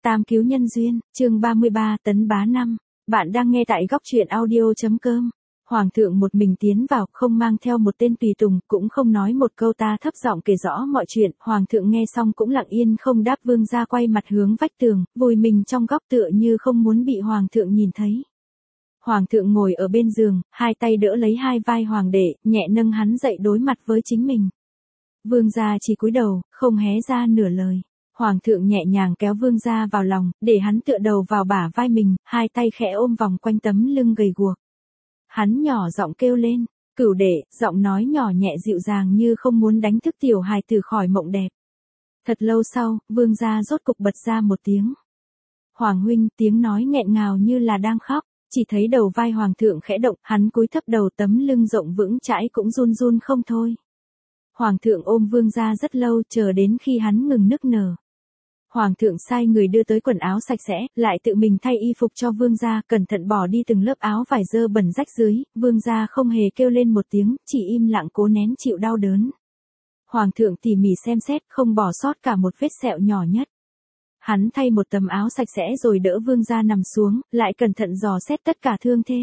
Tam cứu nhân duyên, chương 33, tấn bá năm. Bạn đang nghe tại góc truyện audio.com. Hoàng thượng một mình tiến vào, không mang theo một tên tùy tùng, cũng không nói một câu, ta thấp giọng kể rõ mọi chuyện. Hoàng thượng nghe xong cũng lặng yên không đáp. Vương gia quay mặt hướng vách tường, vùi mình trong góc tựa như không muốn bị hoàng thượng nhìn thấy. Hoàng thượng ngồi ở bên giường, hai tay đỡ lấy hai vai hoàng đệ, nhẹ nâng hắn dậy đối mặt với chính mình. Vương gia chỉ cúi đầu, không hé ra nửa lời. Hoàng thượng nhẹ nhàng kéo vương gia vào lòng, để hắn tựa đầu vào bả vai mình, hai tay khẽ ôm vòng quanh tấm lưng gầy guộc. Hắn nhỏ giọng kêu lên, Cửu đệ, giọng nói nhỏ nhẹ dịu dàng như không muốn đánh thức tiểu hài tử khỏi mộng đẹp. Thật lâu sau, vương gia rốt cục bật ra một tiếng. Hoàng huynh, tiếng nói nghẹn ngào như là đang khóc, chỉ thấy đầu vai hoàng thượng khẽ động, hắn cúi thấp đầu, tấm lưng rộng vững chãi cũng run run không thôi. Hoàng thượng ôm vương gia rất lâu, chờ đến khi hắn ngừng nức nở. Hoàng thượng sai người đưa tới quần áo sạch sẽ, lại tự mình thay y phục cho vương gia, cẩn thận bỏ đi từng lớp áo vải dơ bẩn rách dưới. Vương gia không hề kêu lên một tiếng, chỉ im lặng cố nén chịu đau đớn. Hoàng thượng tỉ mỉ xem xét, không bỏ sót cả một vết sẹo nhỏ nhất. Hắn thay một tấm áo sạch sẽ rồi đỡ vương gia nằm xuống, lại cẩn thận dò xét tất cả thương thế.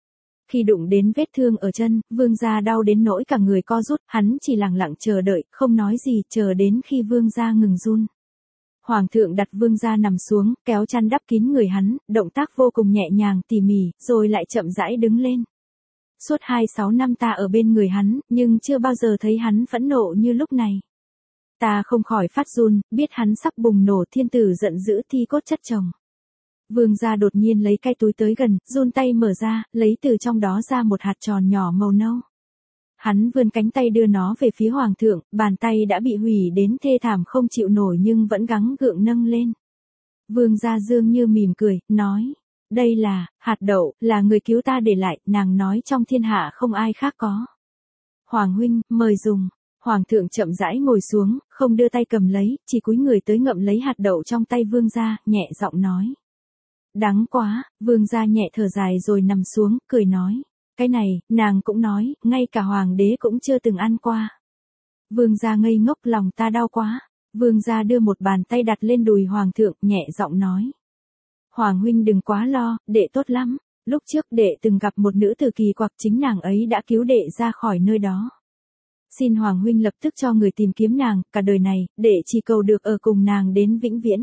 Khi đụng đến vết thương ở chân, vương gia đau đến nỗi cả người co rút, hắn chỉ lặng lặng chờ đợi, không nói gì, chờ đến khi vương gia ngừng run. Hoàng thượng đặt vương gia nằm xuống, kéo chăn đắp kín người hắn, động tác vô cùng nhẹ nhàng tỉ mỉ, rồi lại chậm rãi đứng lên. Suốt 26 năm ta ở bên người hắn, nhưng chưa bao giờ thấy hắn phẫn nộ như lúc này. Ta không khỏi phát run, biết hắn sắp bùng nổ, thiên tử giận dữ thi cốt chất chồng. Vương gia đột nhiên lấy cái túi tới gần, run tay mở ra, lấy từ trong đó ra một hạt tròn nhỏ màu nâu. Hắn vươn cánh tay đưa nó về phía hoàng thượng, bàn tay đã bị hủy đến thê thảm không chịu nổi nhưng vẫn gắng gượng nâng lên. Vương gia dường như mỉm cười, nói, đây là, hạt đậu, là người cứu ta để lại, nàng nói trong thiên hạ không ai khác có. Hoàng huynh, mời dùng. Hoàng thượng chậm rãi ngồi xuống, không đưa tay cầm lấy, chỉ cúi người tới ngậm lấy hạt đậu trong tay vương gia, nhẹ giọng nói. Đắng quá, vương gia nhẹ thở dài rồi nằm xuống, cười nói. Cái này, nàng cũng nói, ngay cả hoàng đế cũng chưa từng ăn qua. Vương gia ngây ngốc, lòng ta đau quá. Vương gia đưa một bàn tay đặt lên đùi hoàng thượng, nhẹ giọng nói. Hoàng huynh đừng quá lo, đệ tốt lắm. Lúc trước đệ từng gặp một nữ tử kỳ quặc, chính nàng ấy đã cứu đệ ra khỏi nơi đó. Xin hoàng huynh lập tức cho người tìm kiếm nàng, cả đời này, đệ chỉ cầu được ở cùng nàng đến vĩnh viễn.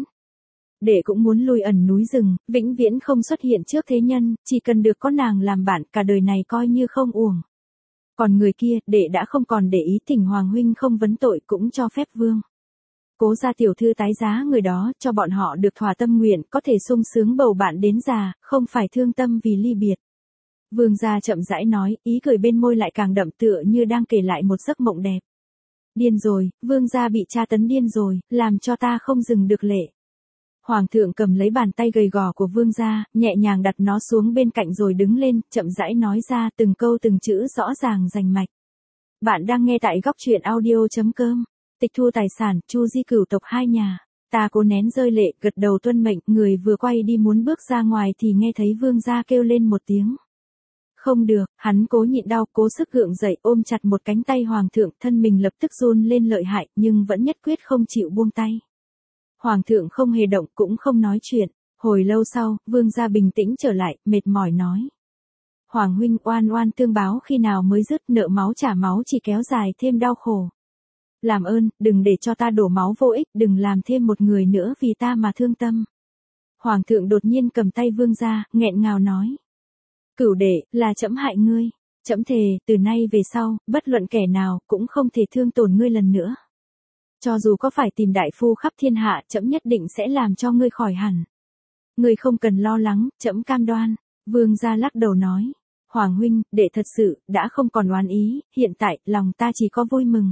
Đệ cũng muốn lui ẩn núi rừng, vĩnh viễn không xuất hiện trước thế nhân, chỉ cần được có nàng làm bạn, cả đời này coi như không uổng. Còn người kia, đệ đã không còn để ý, thỉnh hoàng huynh không vấn tội cũng cho phép vương. Cố gia tiểu thư tái giá người đó, cho bọn họ được thỏa tâm nguyện, có thể sung sướng bầu bạn đến già, không phải thương tâm vì ly biệt. Vương gia chậm rãi nói, ý cười bên môi lại càng đậm tựa như đang kể lại một giấc mộng đẹp. Điên rồi, vương gia bị tra tấn điên rồi, làm cho ta không dừng được lệ. Hoàng thượng cầm lấy bàn tay gầy gò của vương gia, nhẹ nhàng đặt nó xuống bên cạnh rồi đứng lên, chậm rãi nói ra từng câu từng chữ rõ ràng rành mạch. Bạn đang nghe tại góc truyện audio.com. Tịch thu tài sản, Chu di cửu tộc hai nhà. Ta cố nén rơi lệ, gật đầu tuân mệnh, người vừa quay đi muốn bước ra ngoài thì nghe thấy vương gia kêu lên một tiếng. Không được, hắn cố nhịn đau, cố sức gượng dậy, ôm chặt một cánh tay hoàng thượng, thân mình lập tức run lên lợi hại, nhưng vẫn nhất quyết không chịu buông tay. Hoàng thượng không hề động, cũng không nói chuyện. Hồi lâu sau, vương gia bình tĩnh trở lại, mệt mỏi nói. Hoàng huynh, oan oan tương báo khi nào mới dứt, nợ máu trả máu chỉ kéo dài thêm đau khổ. Làm ơn, đừng để cho ta đổ máu vô ích, đừng làm thêm một người nữa vì ta mà thương tâm. Hoàng thượng đột nhiên cầm tay vương gia, nghẹn ngào nói. Cửu đệ, là trẫm hại ngươi. Trẫm thề, từ nay về sau, bất luận kẻ nào, cũng không thể thương tổn ngươi lần nữa. Cho dù có phải tìm đại phu khắp thiên hạ, trẫm nhất định sẽ làm cho ngươi khỏi hẳn. Ngươi không cần lo lắng, trẫm cam đoan. Vương gia lắc đầu nói. Hoàng huynh, đệ thật sự, đã không còn oán ý, hiện tại, lòng ta chỉ có vui mừng.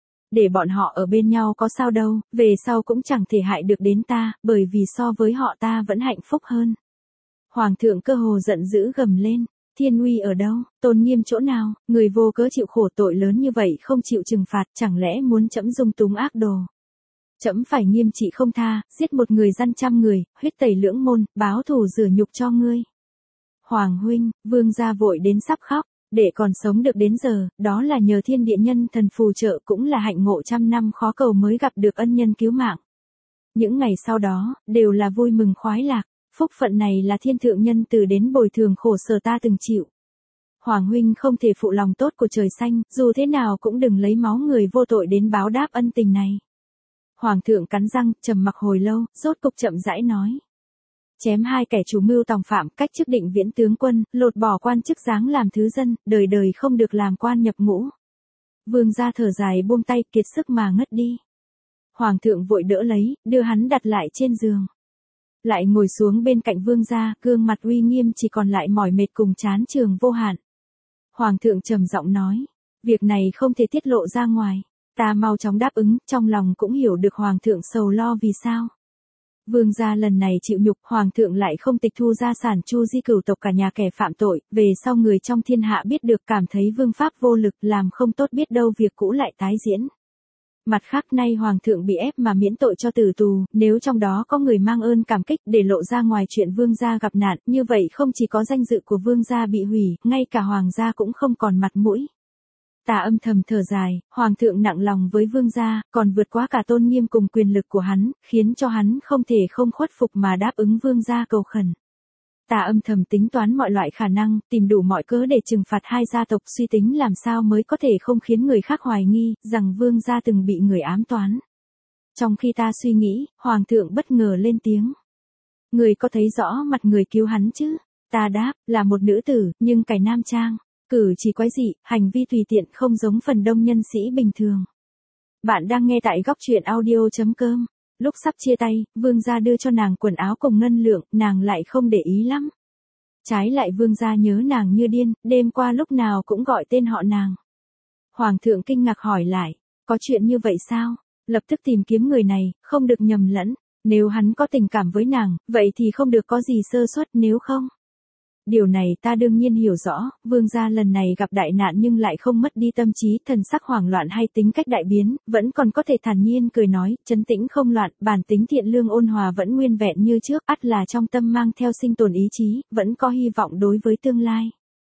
Để bọn họ ở bên nhau có sao đâu, về sau cũng chẳng thể hại được đến ta, bởi vì so với họ ta vẫn hạnh phúc hơn. Hoàng thượng cơ hồ giận dữ gầm lên. Thiên uy ở đâu, tôn nghiêm chỗ nào, người vô cớ chịu khổ tội lớn như vậy không chịu trừng phạt, chẳng lẽ muốn trẫm dung túng ác đồ. Trẫm phải nghiêm trị không tha, giết một người gian trăm người, huyết tẩy lưỡng môn, báo thù rửa nhục cho ngươi. Hoàng huynh, vương gia vội đến sắp khóc, để còn sống được đến giờ, đó là nhờ thiên địa nhân thần phù trợ, cũng là hạnh ngộ trăm năm khó cầu mới gặp được ân nhân cứu mạng. Những ngày sau đó, đều là vui mừng khoái lạc, phúc phận này là thiên thượng nhân từ đến bồi thường khổ sở ta từng chịu. Hoàng huynh không thể phụ lòng tốt của trời xanh, dù thế nào cũng đừng lấy máu người vô tội đến báo đáp ân tình này. Hoàng thượng cắn răng, trầm mặc hồi lâu, rốt cục chậm rãi nói. Chém 2 kẻ chủ mưu tòng phạm, cách chức định viễn tướng quân, lột bỏ quan chức giáng làm thứ dân, đời đời không được làm quan nhập ngũ. Vương gia thở dài buông tay, kiệt sức mà ngất đi. Hoàng thượng vội đỡ lấy, đưa hắn đặt lại trên giường. Lại ngồi xuống bên cạnh vương gia, gương mặt uy nghiêm chỉ còn lại mỏi mệt cùng chán trường vô hạn. Hoàng thượng trầm giọng nói, việc này không thể tiết lộ ra ngoài. Ta mau chóng đáp ứng, trong lòng cũng hiểu được hoàng thượng sầu lo vì sao. Vương gia lần này chịu nhục, hoàng thượng lại không tịch thu gia sản chu di cửu tộc cả nhà kẻ phạm tội, về sau người trong thiên hạ biết được cảm thấy vương pháp vô lực, làm không tốt biết đâu việc cũ lại tái diễn. Mặt khác nay hoàng thượng bị ép mà miễn tội cho tử tù, nếu trong đó có người mang ơn cảm kích để lộ ra ngoài chuyện vương gia gặp nạn, như vậy không chỉ có danh dự của vương gia bị hủy, ngay cả hoàng gia cũng không còn mặt mũi. Ta âm thầm thở dài, hoàng thượng nặng lòng với vương gia, còn vượt quá cả tôn nghiêm cùng quyền lực của hắn, khiến cho hắn không thể không khuất phục mà đáp ứng vương gia cầu khẩn. Ta âm thầm tính toán mọi loại khả năng, tìm đủ mọi cớ để trừng phạt 2 gia tộc, suy tính làm sao mới có thể không khiến người khác hoài nghi, rằng vương gia từng bị người ám toán. Trong khi ta suy nghĩ, hoàng thượng bất ngờ lên tiếng. Người có thấy rõ mặt người cứu hắn chứ? Ta đáp, là một nữ tử, nhưng cải nam trang. Cử chỉ quái dị, hành vi tùy tiện không giống phần đông nhân sĩ bình thường. Bạn đang nghe tại góc truyện audio.com. Lúc sắp chia tay, vương gia đưa cho nàng quần áo cùng ngân lượng, nàng lại không để ý lắm. Trái lại vương gia nhớ nàng như điên, đêm qua lúc nào cũng gọi tên họ nàng. Hoàng thượng kinh ngạc hỏi lại, có chuyện như vậy sao? Lập tức tìm kiếm người này, không được nhầm lẫn. Nếu hắn có tình cảm với nàng, vậy thì không được có gì sơ suất, nếu không. Điều này ta đương nhiên hiểu rõ, vương gia lần này gặp đại nạn nhưng lại không mất đi tâm trí, thần sắc hoảng loạn hay tính cách đại biến, vẫn còn có thể thản nhiên cười nói, trấn tĩnh không loạn, bản tính thiện lương ôn hòa vẫn nguyên vẹn như trước, ắt là trong tâm mang theo sinh tồn ý chí, vẫn có hy vọng đối với tương lai.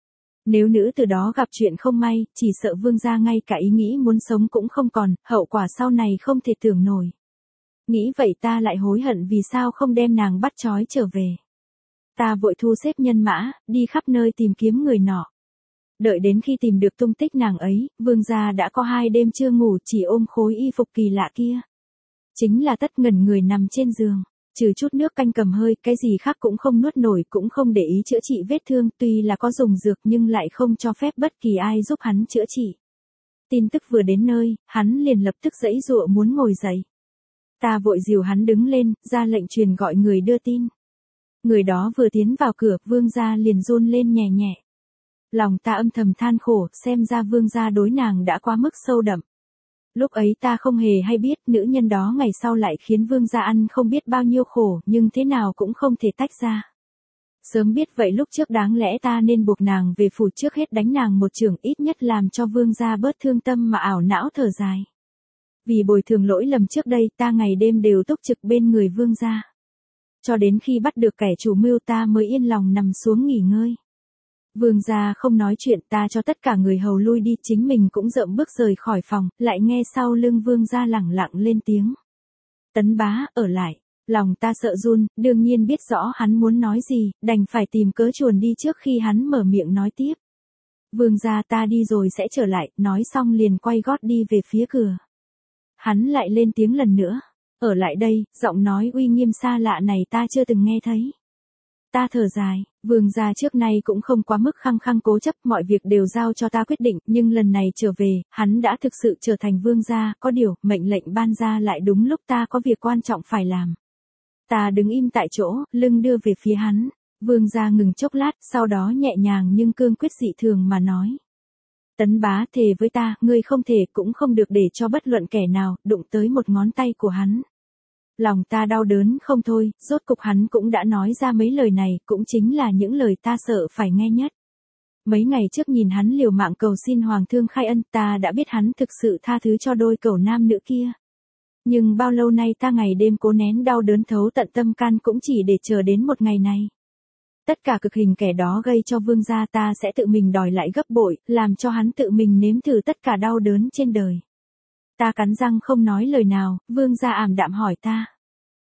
Nếu nữ từ đó gặp chuyện không may, chỉ sợ vương gia ngay cả ý nghĩ muốn sống cũng không còn, hậu quả sau này không thể tưởng nổi. Nghĩ vậy ta lại hối hận vì sao không đem nàng bắt trói trở về. Ta vội thu xếp nhân mã, đi khắp nơi tìm kiếm người nọ. Đợi đến khi tìm được tung tích nàng ấy, vương gia đã có 2 đêm chưa ngủ, chỉ ôm khối y phục kỳ lạ kia. Chính là Tất ngẩn người nằm trên giường, trừ chút nước canh cầm hơi, cái gì khác cũng không nuốt nổi, cũng không để ý chữa trị vết thương, tuy là có dùng dược nhưng lại không cho phép bất kỳ ai giúp hắn chữa trị. Tin tức vừa đến nơi, hắn liền lập tức giãy giụa muốn ngồi dậy. Ta vội dìu hắn đứng lên, ra lệnh truyền gọi người đưa tin. Người đó vừa tiến vào cửa, vương gia liền run lên nhẹ nhẹ. Lòng ta âm thầm than khổ, xem ra vương gia đối nàng đã quá mức sâu đậm. Lúc ấy ta không hề hay biết, nữ nhân đó ngày sau lại khiến vương gia ăn không biết bao nhiêu khổ, nhưng thế nào cũng không thể tách ra. Sớm biết vậy lúc trước đáng lẽ ta nên buộc nàng về phủ trước hết đánh nàng một chưởng, ít nhất làm cho vương gia bớt thương tâm mà ảo não thở dài. Vì bồi thường lỗi lầm trước đây, ta ngày đêm đều túc trực bên người vương gia. Cho đến khi bắt được kẻ chủ mưu ta mới yên lòng nằm xuống nghỉ ngơi. Vương gia không nói chuyện, ta cho tất cả người hầu lui đi, chính mình cũng dậm bước rời khỏi phòng, lại nghe sau lưng vương gia lẳng lặng lên tiếng. Tấn bá, ở lại. Lòng ta sợ run, đương nhiên biết rõ hắn muốn nói gì, đành phải tìm cớ chuồn đi trước khi hắn mở miệng nói tiếp. Vương gia, ta đi rồi sẽ trở lại, nói xong liền quay gót đi về phía cửa. Hắn lại lên tiếng lần nữa. Ở lại đây, giọng nói uy nghiêm xa lạ này ta chưa từng nghe thấy. Ta thở dài, vương gia trước nay cũng không quá mức khăng khăng cố chấp, mọi việc đều giao cho ta quyết định, nhưng lần này trở về, hắn đã thực sự trở thành vương gia, có điều, mệnh lệnh ban ra lại đúng lúc ta có việc quan trọng phải làm. Ta đứng im tại chỗ, lưng đưa về phía hắn. Vương gia ngừng chốc lát, sau đó nhẹ nhàng nhưng cương quyết dị thường mà nói. Tấn bá, thề với ta, ngươi không thể cũng không được để cho bất luận kẻ nào đụng tới một ngón tay của hắn. Lòng ta đau đớn không thôi, rốt cục hắn cũng đã nói ra mấy lời này, cũng chính là những lời ta sợ phải nghe nhất. Mấy ngày trước nhìn hắn liều mạng cầu xin hoàng thương khai ân, ta đã biết hắn thực sự tha thứ cho đôi cẩu nam nữ kia. Nhưng bao lâu nay ta ngày đêm cố nén đau đớn thấu tận tâm can cũng chỉ để chờ đến một ngày này. Tất cả cực hình kẻ đó gây cho vương gia ta sẽ tự mình đòi lại gấp bội, làm cho hắn tự mình nếm thử tất cả đau đớn trên đời. Ta cắn răng không nói lời nào, vương gia ảm đạm hỏi ta.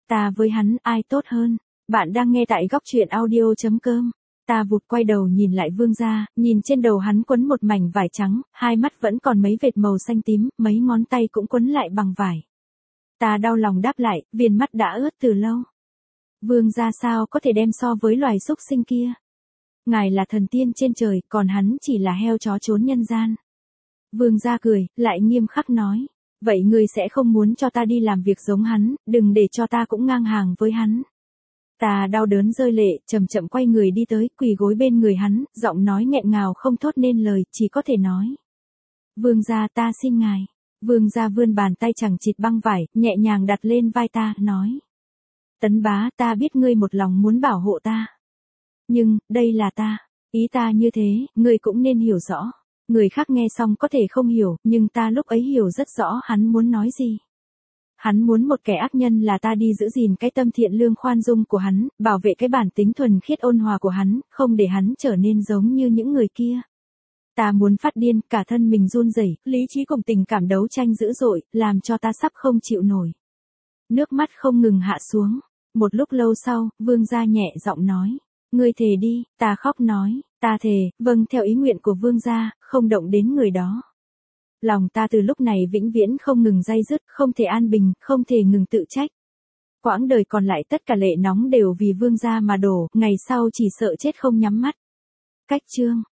Ta với hắn ai tốt hơn? Bạn đang nghe tại góc truyện audio.com. Ta vụt quay đầu nhìn lại Vương gia, nhìn trên đầu hắn quấn một mảnh vải trắng, hai mắt vẫn còn mấy vệt màu xanh tím, mấy ngón tay cũng quấn lại bằng vải. Ta đau lòng đáp lại, viền mắt đã ướt từ lâu. Vương gia sao có thể đem so với loài súc sinh kia? Ngài là thần tiên trên trời, còn hắn chỉ là heo chó trốn nhân gian. Vương gia cười, lại nghiêm khắc nói. Vậy ngươi sẽ không muốn cho ta đi làm việc giống hắn, đừng để cho ta cũng ngang hàng với hắn. Ta đau đớn rơi lệ, chậm chậm quay người đi tới, quỳ gối bên người hắn, giọng nói nghẹn ngào không thốt nên lời, chỉ có thể nói. Vương gia ta xin ngài. Vương gia vươn bàn tay chẳng chịt băng vải, nhẹ nhàng đặt lên vai ta, nói. Tấn bá, ta biết ngươi một lòng muốn bảo hộ ta. Nhưng, đây là ta. Ý ta như thế, ngươi cũng nên hiểu rõ. Người khác nghe xong có thể không hiểu, nhưng ta lúc ấy hiểu rất rõ hắn muốn nói gì. Hắn muốn một kẻ ác nhân là ta đi giữ gìn cái tâm thiện lương khoan dung của hắn, bảo vệ cái bản tính thuần khiết ôn hòa của hắn, không để hắn trở nên giống như những người kia. Ta muốn phát điên, cả thân mình run rẩy, lý trí cùng tình cảm đấu tranh dữ dội, làm cho ta sắp không chịu nổi. Nước mắt không ngừng hạ xuống. Một lúc lâu sau, Vương gia nhẹ giọng nói. Ngươi thề đi, ta khóc nói, ta thề, vâng theo ý nguyện của Vương gia, không động đến người đó. Lòng ta từ lúc này vĩnh viễn không ngừng day dứt, không thể an bình, không thể ngừng tự trách. Quãng đời còn lại tất cả lệ nóng đều vì Vương gia mà đổ, ngày sau chỉ sợ chết không nhắm mắt. Cách chương.